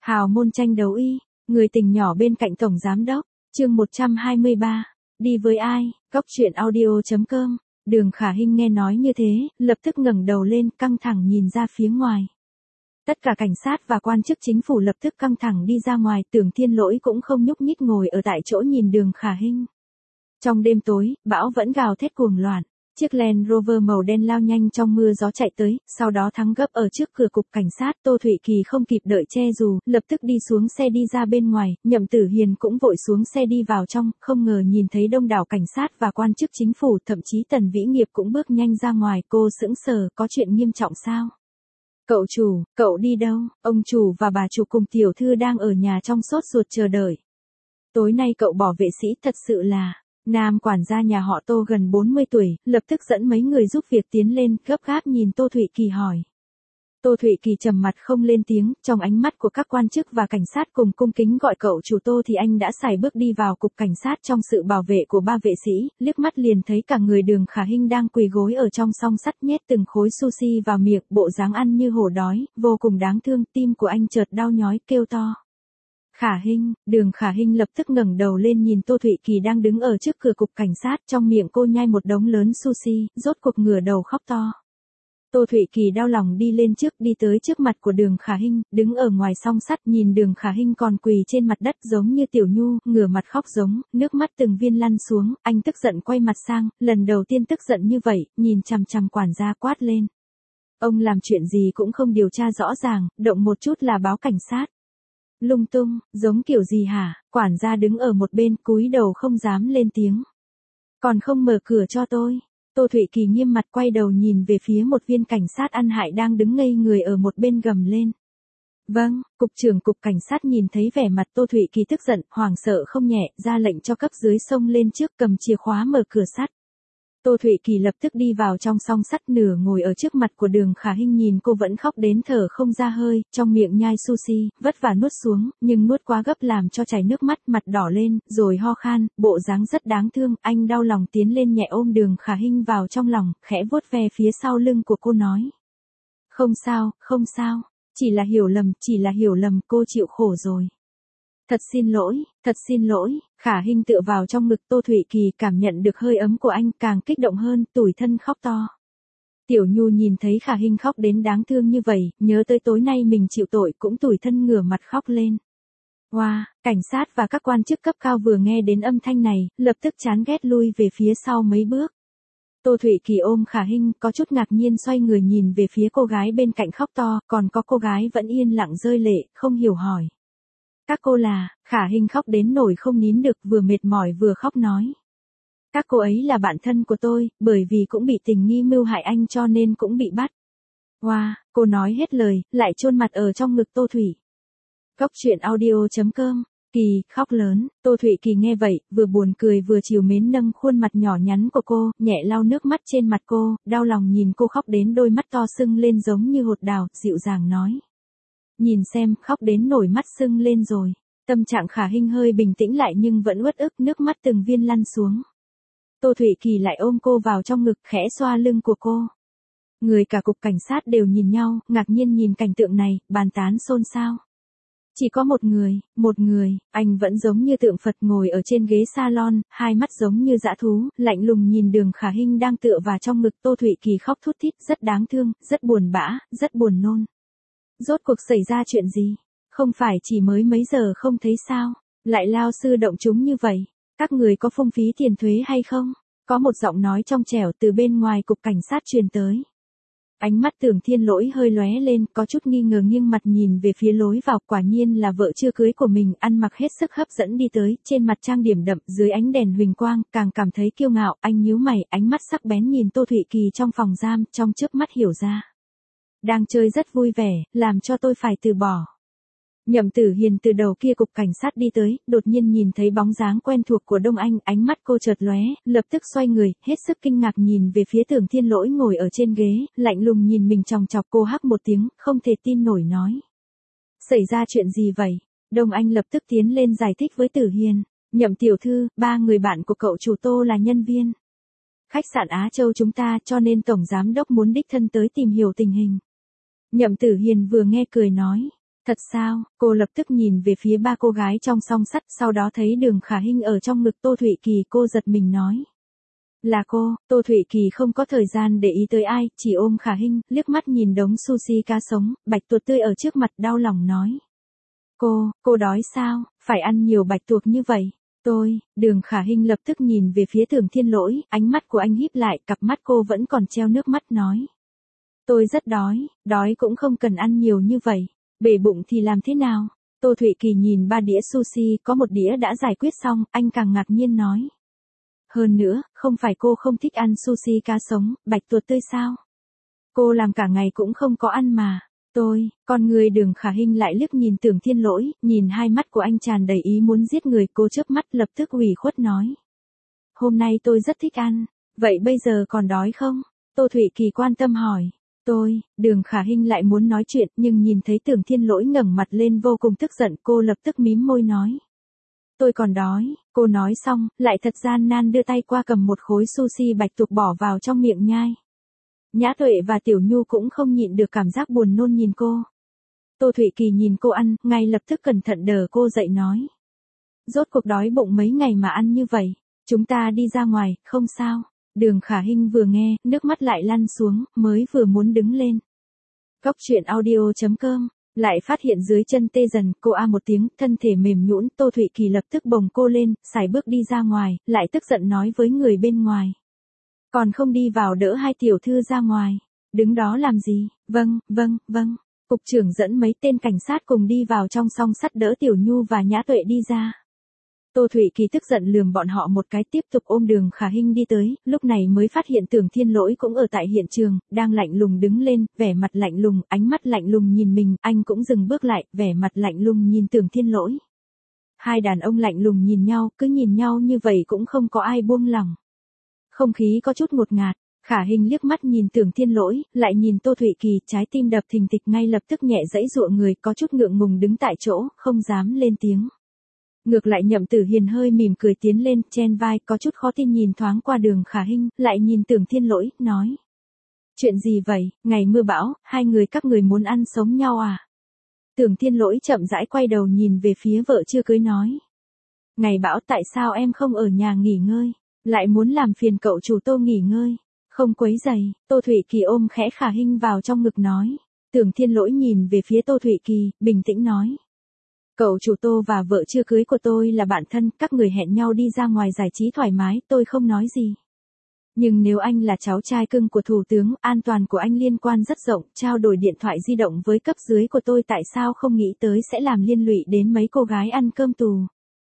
Hào môn tranh đấu y, người tình nhỏ bên cạnh tổng giám đốc, chương 123, đi với ai, góc truyện audio.com, Đường Khả Hinh nghe nói như thế, lập tức ngẩng đầu lên căng thẳng nhìn ra phía ngoài. Tất cả cảnh sát và quan chức chính phủ lập tức căng thẳng đi ra ngoài, Tưởng Thiên Lỗi cũng không nhúc nhích ngồi ở tại chỗ nhìn Đường Khả Hinh. Trong đêm tối, bão vẫn gào thét cuồng loạn. Chiếc Land Rover màu đen lao nhanh trong mưa gió chạy tới, sau đó thắng gấp ở trước cửa cục cảnh sát. Tô Thụy Kỳ không kịp đợi che dù, lập tức đi xuống xe đi ra bên ngoài, Nhậm Tử Hiền cũng vội xuống xe đi vào trong, không ngờ nhìn thấy đông đảo cảnh sát và quan chức chính phủ, thậm chí Tần Vĩ Nghiệp cũng bước nhanh ra ngoài. Cô sững sờ, có chuyện nghiêm trọng sao? Cậu chủ, cậu đi đâu? Ông chủ và bà chủ cùng tiểu thư đang ở nhà trong sốt ruột chờ đợi. Tối nay cậu bỏ vệ sĩ thật sự là... Nam quản gia nhà họ Tô gần 40 tuổi, lập tức dẫn mấy người giúp việc tiến lên, gấp gáp nhìn Tô Thụy Kỳ hỏi. Tô Thụy Kỳ trầm mặt không lên tiếng, trong ánh mắt của các quan chức và cảnh sát cùng cung kính gọi cậu chủ Tô thì anh đã sải bước đi vào cục cảnh sát trong sự bảo vệ của ba vệ sĩ, liếc mắt liền thấy cả người Đường Khả Hinh đang quỳ gối ở trong song sắt nhét từng khối sushi vào miệng, bộ dáng ăn như hổ đói, vô cùng đáng thương, tim của anh chợt đau nhói kêu to. Khả Hinh, Đường Khả Hinh lập tức ngẩng đầu lên nhìn Tô Thụy Kỳ đang đứng ở trước cửa cục cảnh sát, trong miệng cô nhai một đống lớn sushi, rốt cuộc ngửa đầu khóc to. Tô Thụy Kỳ đau lòng đi lên trước, đi tới trước mặt của Đường Khả Hinh, đứng ở ngoài song sắt nhìn Đường Khả Hinh còn quỳ trên mặt đất giống như Tiểu Nhu, ngửa mặt khóc giống, nước mắt từng viên lăn xuống, anh tức giận quay mặt sang, lần đầu tiên tức giận như vậy, nhìn chằm chằm quản gia quát lên. Ông làm chuyện gì cũng không điều tra rõ ràng, động một chút là báo cảnh sát. Lung tung, giống kiểu gì hả? Quản gia đứng ở một bên cúi đầu không dám lên tiếng. Còn không mở cửa cho tôi. Tô Thụy Kỳ nghiêm mặt quay đầu nhìn về phía một viên cảnh sát ăn hại đang đứng ngây người ở một bên gầm lên. Vâng, cục trưởng cục cảnh sát nhìn thấy vẻ mặt Tô Thụy Kỳ tức giận, hoảng sợ không nhẹ, ra lệnh cho cấp dưới xông lên trước cầm chìa khóa mở cửa sắt. Tô Thụy Kỳ lập tức đi vào trong song sắt nửa ngồi ở trước mặt của Đường Khả Hinh nhìn cô vẫn khóc đến thở không ra hơi, trong miệng nhai sushi, vất vả nuốt xuống, nhưng nuốt quá gấp làm cho chảy nước mắt, mặt đỏ lên, rồi ho khan, bộ dáng rất đáng thương, anh đau lòng tiến lên nhẹ ôm Đường Khả Hinh vào trong lòng, khẽ vuốt ve phía sau lưng của cô nói. Không sao, không sao, chỉ là hiểu lầm, cô chịu khổ rồi. Thật xin lỗi, Khả Hinh tựa vào trong ngực Tô Thụy Kỳ cảm nhận được hơi ấm của anh càng kích động hơn, tủi thân khóc to. Tiểu Nhu nhìn thấy Khả Hinh khóc đến đáng thương như vậy, nhớ tới tối nay mình chịu tội cũng tủi thân ngửa mặt khóc lên. Wow, cảnh sát và các quan chức cấp cao vừa nghe đến âm thanh này, lập tức chán ghét lui về phía sau mấy bước. Tô Thụy Kỳ ôm Khả Hinh có chút ngạc nhiên xoay người nhìn về phía cô gái bên cạnh khóc to, còn có cô gái vẫn yên lặng rơi lệ, không hiểu hỏi. Các cô là, Khả Hinh khóc đến nổi không nín được vừa mệt mỏi vừa khóc nói. Các cô ấy là bạn thân của tôi, bởi vì cũng bị tình nghi mưu hại anh cho nên cũng bị bắt. Wow, cô nói hết lời, lại chôn mặt ở trong ngực Tô Thụy. Góc truyện audio.com, Kỳ, khóc lớn, Tô Thụy Kỳ nghe vậy, vừa buồn cười vừa trìu mến nâng khuôn mặt nhỏ nhắn của cô, nhẹ lau nước mắt trên mặt cô, đau lòng nhìn cô khóc đến đôi mắt to sưng lên giống như hột đào, dịu dàng nói. Nhìn xem, khóc đến nổi mắt sưng lên rồi. Tâm trạng Khả Hinh hơi bình tĩnh lại nhưng vẫn uất ức, nước mắt từng viên lăn xuống. Tô Thụy Kỳ lại ôm cô vào trong ngực khẽ xoa lưng của cô. Người cả cục cảnh sát đều nhìn nhau, ngạc nhiên nhìn cảnh tượng này, bàn tán xôn xao. Chỉ có một người, anh vẫn giống như tượng Phật ngồi ở trên ghế salon, hai mắt giống như dã thú, lạnh lùng nhìn Đường Khả Hinh đang tựa vào trong ngực Tô Thụy Kỳ khóc thút thít, rất đáng thương, rất buồn bã, rất buồn nôn. Rốt cuộc xảy ra chuyện gì? Không phải chỉ mới mấy giờ không thấy sao? Lại lao sư động chúng như vậy? Các người có phung phí tiền thuế hay không? Có một giọng nói trong trẻo từ bên ngoài cục cảnh sát truyền tới. Ánh mắt Tưởng Thiên Lỗi hơi lóe lên, có chút nghi ngờ nghiêng mặt nhìn về phía lối vào, quả nhiên là vợ chưa cưới của mình, ăn mặc hết sức hấp dẫn đi tới, trên mặt trang điểm đậm, dưới ánh đèn huỳnh quang, càng cảm thấy kiêu ngạo, anh nhíu mày, ánh mắt sắc bén nhìn Tô Thụy Kỳ trong phòng giam, trong chớp mắt hiểu ra. Đang chơi rất vui vẻ, làm cho tôi phải từ bỏ. Nhậm Tử Hiền từ đầu kia cục cảnh sát đi tới, đột nhiên nhìn thấy bóng dáng quen thuộc của Đông Anh, ánh mắt cô chợt lóe, lập tức xoay người, hết sức kinh ngạc nhìn về phía Tưởng Thiên Lỗi ngồi ở trên ghế, lạnh lùng nhìn mình chòng chọc, cô hắc một tiếng, không thể tin nổi nói. Xảy ra chuyện gì vậy? Đông Anh lập tức tiến lên giải thích với Tử Hiền. Nhậm tiểu thư, 3 người bạn của cậu chủ Tô là nhân viên khách sạn Á Châu chúng ta, cho nên tổng giám đốc muốn đích thân tới tìm hiểu tình hình. Nhậm Tử Hiền vừa nghe cười nói. Thật sao? Cô lập tức nhìn về phía ba cô gái trong song sắt, sau đó thấy Đường Khả Hinh ở trong ngực Tô Thụy Kỳ, cô giật mình nói. Là cô. Tô Thụy Kỳ không có thời gian để ý tới ai, chỉ ôm Khả Hinh, liếc mắt nhìn đống sushi cá sống, bạch tuộc tươi ở trước mặt, đau lòng nói. Cô đói sao? Phải ăn nhiều bạch tuộc như vậy. Đường Khả Hinh lập tức nhìn về phía Tưởng Thiên Lỗi, ánh mắt của anh híp lại, cặp mắt cô vẫn còn treo nước mắt nói. Tôi rất đói cũng không cần ăn nhiều như vậy, bể bụng thì làm thế nào? Tô Thụy Kỳ nhìn 3 đĩa sushi, có một đĩa đã giải quyết xong, anh càng ngạc nhiên nói. Hơn nữa, không phải cô không thích ăn sushi cá sống, bạch tuộc tươi sao? Cô làm cả ngày cũng không có ăn mà. Con người Đường Khả Hinh lại liếc nhìn Tưởng Thiên Lỗi, nhìn hai mắt của anh tràn đầy ý muốn giết người, cô chớp mắt lập tức ủy khuất nói. Hôm nay tôi rất thích ăn, vậy bây giờ còn đói không? Tô Thụy Kỳ quan tâm hỏi. Đường Khả Hinh lại muốn nói chuyện, nhưng nhìn thấy Tưởng Thiên Lỗi ngẩng mặt lên vô cùng tức giận, cô lập tức mím môi nói. Tôi còn đói. Cô nói xong, lại thật gian nan đưa tay qua cầm một khối sushi bạch tuộc bỏ vào trong miệng nhai. Nhã Tuệ và Tiểu Nhu cũng không nhịn được cảm giác buồn nôn nhìn cô. Tô Thụy Kỳ nhìn cô ăn, ngay lập tức cẩn thận đỡ cô dậy nói. Rốt cuộc đói bụng mấy ngày mà ăn như vậy, chúng ta đi ra ngoài, không sao. Đường Khả Hinh vừa nghe, nước mắt lại lăn xuống, mới vừa muốn đứng lên. Góc truyện audio.com, lại phát hiện dưới chân tê dần, cô a một tiếng, thân thể mềm nhũn, Tô Thụy Kỳ lập tức bồng cô lên, sải bước đi ra ngoài, lại tức giận nói với người bên ngoài. Còn không đi vào đỡ hai tiểu thư ra ngoài, đứng đó làm gì? Vâng. Cục trưởng dẫn mấy tên cảnh sát cùng đi vào trong song sắt đỡ Tiểu Nhu và Nhã Tuệ đi ra. Tô Thụy Kỳ tức giận lườm bọn họ một cái, tiếp tục ôm Đường Khả Hinh đi tới, lúc này mới phát hiện Tưởng Thiên Lỗi cũng ở tại hiện trường, đang lạnh lùng đứng lên, vẻ mặt lạnh lùng, ánh mắt lạnh lùng nhìn mình, anh cũng dừng bước lại, vẻ mặt lạnh lùng nhìn Tưởng Thiên Lỗi. Hai đàn ông lạnh lùng nhìn nhau, cứ nhìn nhau như vậy cũng không có ai buông lòng. Không khí có chút ngột ngạt, Khả Hinh liếc mắt nhìn Tưởng Thiên Lỗi, lại nhìn Tô Thụy Kỳ, trái tim đập thình thịch, ngay lập tức nhẹ dãy dụa người, có chút ngượng ngùng đứng tại chỗ, không dám lên tiếng. Ngược lại Nhậm Tử Hiền hơi mỉm cười tiến lên, chen vai, có chút khó tin nhìn thoáng qua Đường Khả Hinh, lại nhìn Tưởng Thiên Lỗi, nói. Chuyện gì vậy, ngày mưa bão, hai người các người muốn ăn sống nhau à? Tưởng Thiên Lỗi chậm rãi quay đầu nhìn về phía vợ chưa cưới nói. Ngày bão tại sao em không ở nhà nghỉ ngơi, lại muốn làm phiền cậu chủ Tô nghỉ ngơi, không quấy giày. Tô Thụy Kỳ ôm khẽ Khả Hinh vào trong ngực nói. Tưởng Thiên Lỗi nhìn về phía Tô Thụy Kỳ, bình tĩnh nói. Cậu chủ Tô và vợ chưa cưới của tôi là bạn thân, các người hẹn nhau đi ra ngoài giải trí thoải mái, tôi không nói gì. Nhưng nếu anh là cháu trai cưng của thủ tướng, an toàn của anh liên quan rất rộng, trao đổi điện thoại di động với cấp dưới của tôi tại sao không nghĩ tới sẽ làm liên lụy đến mấy cô gái ăn cơm tù.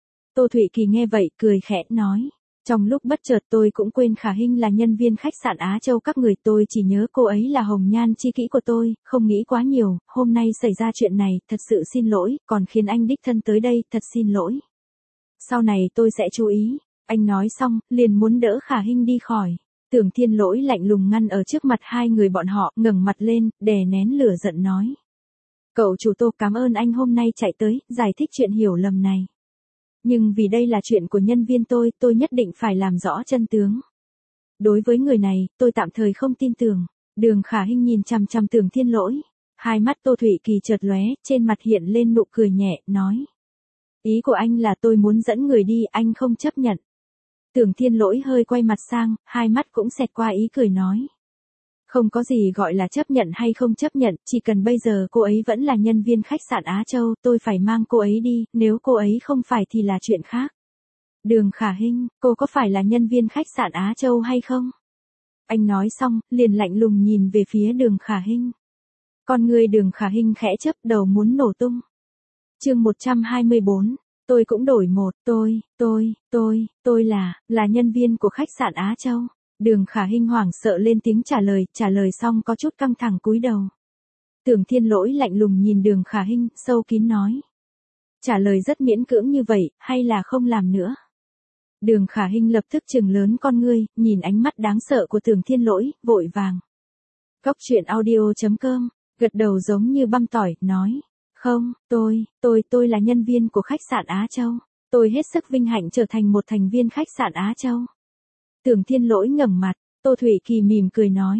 Tô Thụy Kỳ nghe vậy, cười khẽ, nói. Trong lúc bất chợt tôi cũng quên Khả Hinh là nhân viên khách sạn Á Châu các người, tôi chỉ nhớ cô ấy là hồng nhan chi kỷ của tôi, không nghĩ quá nhiều, hôm nay xảy ra chuyện này, thật sự xin lỗi, còn khiến anh đích thân tới đây, thật xin lỗi. Sau này tôi sẽ chú ý. Anh nói xong, liền muốn đỡ Khả Hinh đi khỏi. Tưởng Thiên Lỗi lạnh lùng ngăn ở trước mặt hai người bọn họ, ngẩng mặt lên, đè nén lửa giận nói. Cậu chủ Tô, cảm ơn anh hôm nay chạy tới, giải thích chuyện hiểu lầm này. Nhưng vì đây là chuyện của nhân viên tôi nhất định phải làm rõ chân tướng. Đối với người này, tôi tạm thời không tin tưởng. Đường Khả Hinh nhìn chằm chằm Tưởng Thiên Lỗi. Hai mắt Tô Thụy Kỳ chợt lóe, trên mặt hiện lên nụ cười nhẹ, nói. Ý của anh là tôi muốn dẫn người đi, anh không chấp nhận. Tưởng Thiên Lỗi hơi quay mặt sang, hai mắt cũng xẹt qua ý cười nói. Không có gì gọi là chấp nhận hay không chấp nhận, chỉ cần bây giờ cô ấy vẫn là nhân viên khách sạn Á Châu, tôi phải mang cô ấy đi, nếu cô ấy không phải thì là chuyện khác. Đường Khả Hinh, cô có phải là nhân viên khách sạn Á Châu hay không? Anh nói xong, liền lạnh lùng nhìn về phía Đường Khả Hinh. Con người Đường Khả Hinh khẽ chớp, đầu muốn nổ tung. Chương 124. Tôi cũng đổi một, tôi là nhân viên của khách sạn Á Châu. Đường Khả Hinh hoảng sợ lên tiếng trả lời xong có chút căng thẳng cúi đầu. Tưởng Thiên Lỗi lạnh lùng nhìn Đường Khả Hinh, sâu kín nói. Trả lời rất miễn cưỡng như vậy, hay là không làm nữa? Đường Khả Hinh lập tức trừng lớn con ngươi, nhìn ánh mắt đáng sợ của Tưởng Thiên Lỗi, vội vàng. Góc truyện audio.com, gật đầu giống như băm tỏi, nói. Không, tôi là nhân viên của khách sạn Á Châu. Tôi hết sức vinh hạnh trở thành một thành viên khách sạn Á Châu. Tưởng Thiên Lỗi ngẩng mặt, Tô Thụy Kỳ mỉm cười nói.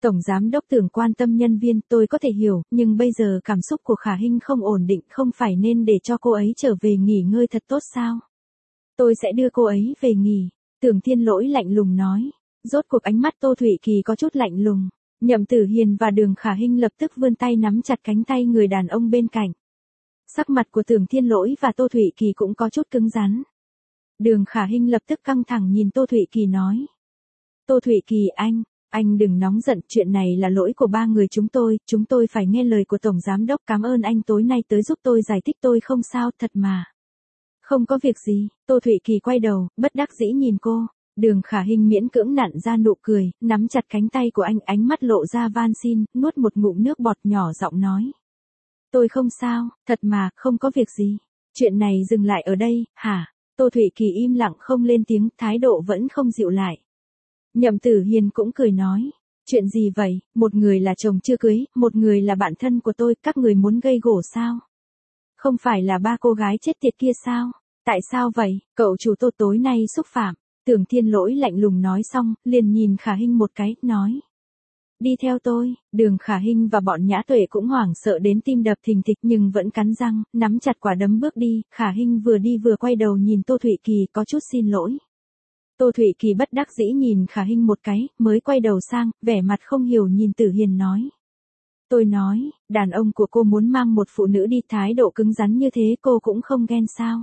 Tổng giám đốc Tưởng quan tâm nhân viên, tôi có thể hiểu, nhưng bây giờ cảm xúc của Khả Hinh không ổn định, không phải nên để cho cô ấy trở về nghỉ ngơi thật tốt sao? Tôi sẽ đưa cô ấy về nghỉ. Tưởng Thiên Lỗi lạnh lùng nói. Rốt cuộc ánh mắt Tô Thụy Kỳ có chút lạnh lùng. Nhậm Tử Hiền và Đường Khả Hinh lập tức vươn tay nắm chặt cánh tay người đàn ông bên cạnh. Sắc mặt của Tưởng Thiên Lỗi và Tô Thụy Kỳ cũng có chút cứng rắn. Đường Khả Hinh lập tức căng thẳng nhìn Tô Thụy Kỳ nói. Tô Thụy Kỳ anh đừng nóng giận, chuyện này là lỗi của ba người chúng tôi phải nghe lời của Tổng Giám Đốc, cảm ơn anh tối nay tới giúp tôi giải thích, tôi không sao, thật mà. Không có việc gì, Tô Thụy Kỳ quay đầu, bất đắc dĩ nhìn cô. Đường Khả Hinh miễn cưỡng nặn ra nụ cười, nắm chặt cánh tay của anh, ánh mắt lộ ra van xin, nuốt một ngụm nước bọt, nhỏ giọng nói. Tôi không sao, thật mà, không có việc gì. Chuyện này dừng lại ở đây, hả? Tô Thụy Kỳ im lặng không lên tiếng, thái độ vẫn không dịu lại. Nhậm Tử Hiền cũng cười nói. Chuyện gì vậy, một người là chồng chưa cưới, một người là bạn thân của tôi, các người muốn gây gổ sao? Không phải là ba cô gái chết tiệt kia sao? Tại sao vậy, cậu chủ Tô tối nay xúc phạm? Tưởng Thiên Lỗi lạnh lùng nói xong, liền nhìn Khả Hinh một cái, nói. Đi theo tôi. Đường Khả Hinh và bọn Nhã Tuệ cũng hoảng sợ đến tim đập thình thịch nhưng vẫn cắn răng, nắm chặt quả đấm bước đi. Khả Hinh vừa đi vừa quay đầu nhìn Tô Thụy Kỳ, có chút xin lỗi. Tô Thụy Kỳ bất đắc dĩ nhìn Khả Hinh một cái, mới quay đầu sang, vẻ mặt không hiểu nhìn Tử Hiền nói. Tôi nói, đàn ông của cô muốn mang một phụ nữ đi, thái độ cứng rắn như thế cô cũng không ghen sao?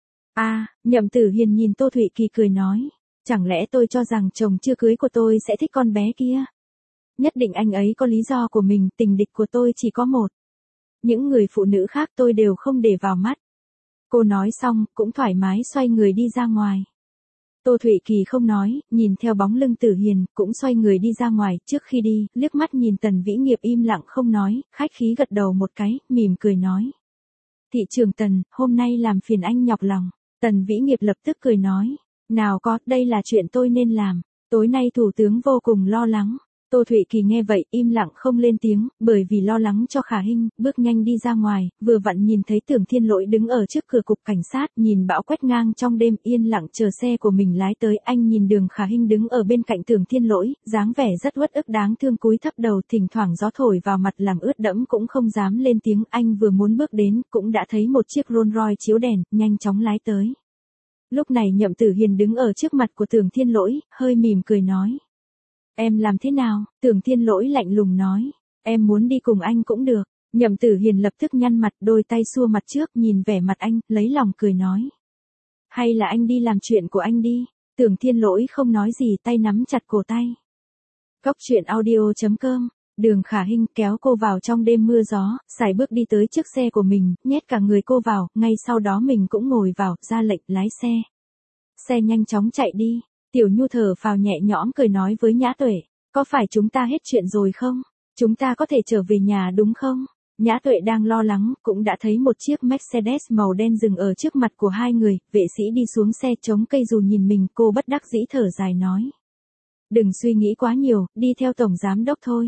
Nhậm Tử Hiền nhìn Tô Thụy Kỳ cười nói. Chẳng lẽ tôi cho rằng chồng chưa cưới của tôi sẽ thích con bé kia? Nhất định anh ấy có lý do của mình, tình địch của tôi chỉ có một. Những người phụ nữ khác tôi đều không để vào mắt. Cô nói xong, cũng thoải mái xoay người đi ra ngoài. Tô Thụy Kỳ không nói, nhìn theo bóng lưng Tử Hiền, cũng xoay người đi ra ngoài, trước khi đi, liếc mắt nhìn Tần Vĩ Nghiệp im lặng không nói, khách khí gật đầu một cái, mỉm cười nói. Thị trưởng Tần, hôm nay làm phiền anh nhọc lòng. Tần Vĩ Nghiệp lập tức cười nói. Nào có, đây là chuyện tôi nên làm. Tối nay Thủ tướng vô cùng lo lắng. Tô Thụy Kỳ nghe vậy, im lặng không lên tiếng, bởi vì lo lắng cho Khả Hinh, bước nhanh đi ra ngoài, vừa vặn nhìn thấy Tưởng Thiên Lỗi đứng ở trước cửa cục cảnh sát, nhìn bão quét ngang trong đêm, yên lặng chờ xe của mình lái tới. Anh nhìn Đường Khả Hinh đứng ở bên cạnh Tưởng Thiên Lỗi, dáng vẻ rất uất ức đáng thương, cúi thấp đầu, thỉnh thoảng gió thổi vào mặt làm ướt đẫm cũng không dám lên tiếng. Anh vừa muốn bước đến, cũng đã thấy một chiếc Rolls Royce chiếu đèn, nhanh chóng lái tới. Lúc này Nhậm Tử Hiền đứng ở trước mặt của Tưởng Thiên Lỗi, hơi mỉm cười nói. Em làm thế nào? Tưởng Thiên Lỗi lạnh lùng nói. Em muốn đi cùng anh cũng được. Nhậm Tử Hiền lập tức nhăn mặt, đôi tay xua mặt trước, nhìn vẻ mặt anh, lấy lòng cười nói. Hay là anh đi làm chuyện của anh đi. Tưởng Thiên Lỗi không nói gì, tay nắm chặt cổ tay. Cốc truyện audio.com. Đường Khả Hinh kéo cô vào trong đêm mưa gió, sải bước đi tới trước xe của mình, nhét cả người cô vào, ngay sau đó mình cũng ngồi vào, ra lệnh lái xe. Xe nhanh chóng chạy đi. Tiểu Nhu thở phào nhẹ nhõm cười nói với Nhã Tuệ, có phải chúng ta hết chuyện rồi không? Chúng ta có thể trở về nhà đúng không? Nhã Tuệ đang lo lắng, cũng đã thấy một chiếc Mercedes màu đen dừng ở trước mặt của hai người, vệ sĩ đi xuống xe chống cây dù nhìn mình, cô bất đắc dĩ thở dài nói. Đừng suy nghĩ quá nhiều, đi theo Tổng Giám Đốc thôi.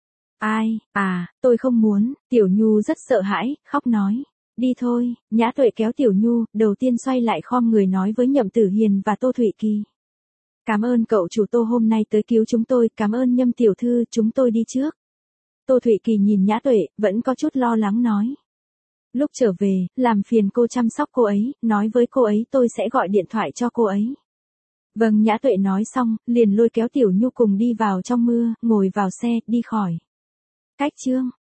Tôi không muốn, Tiểu Nhu rất sợ hãi, khóc nói. Đi thôi, Nhã Tuệ kéo Tiểu Nhu, đầu tiên xoay lại khom người nói với Nhậm Tử Hiền và Tô Thụy Kỳ. Cảm ơn cậu chủ Tô hôm nay tới cứu chúng tôi, cảm ơn Nhâm tiểu thư, chúng tôi đi trước. Tô Thụy Kỳ nhìn Nhã Tuệ, vẫn có chút lo lắng nói. Lúc trở về, làm phiền cô chăm sóc cô ấy, nói với cô ấy tôi sẽ gọi điện thoại cho cô ấy. Vâng, Nhã Tuệ nói xong, liền lôi kéo Tiểu Nhu cùng đi vào trong mưa, ngồi vào xe, đi khỏi. Cách chương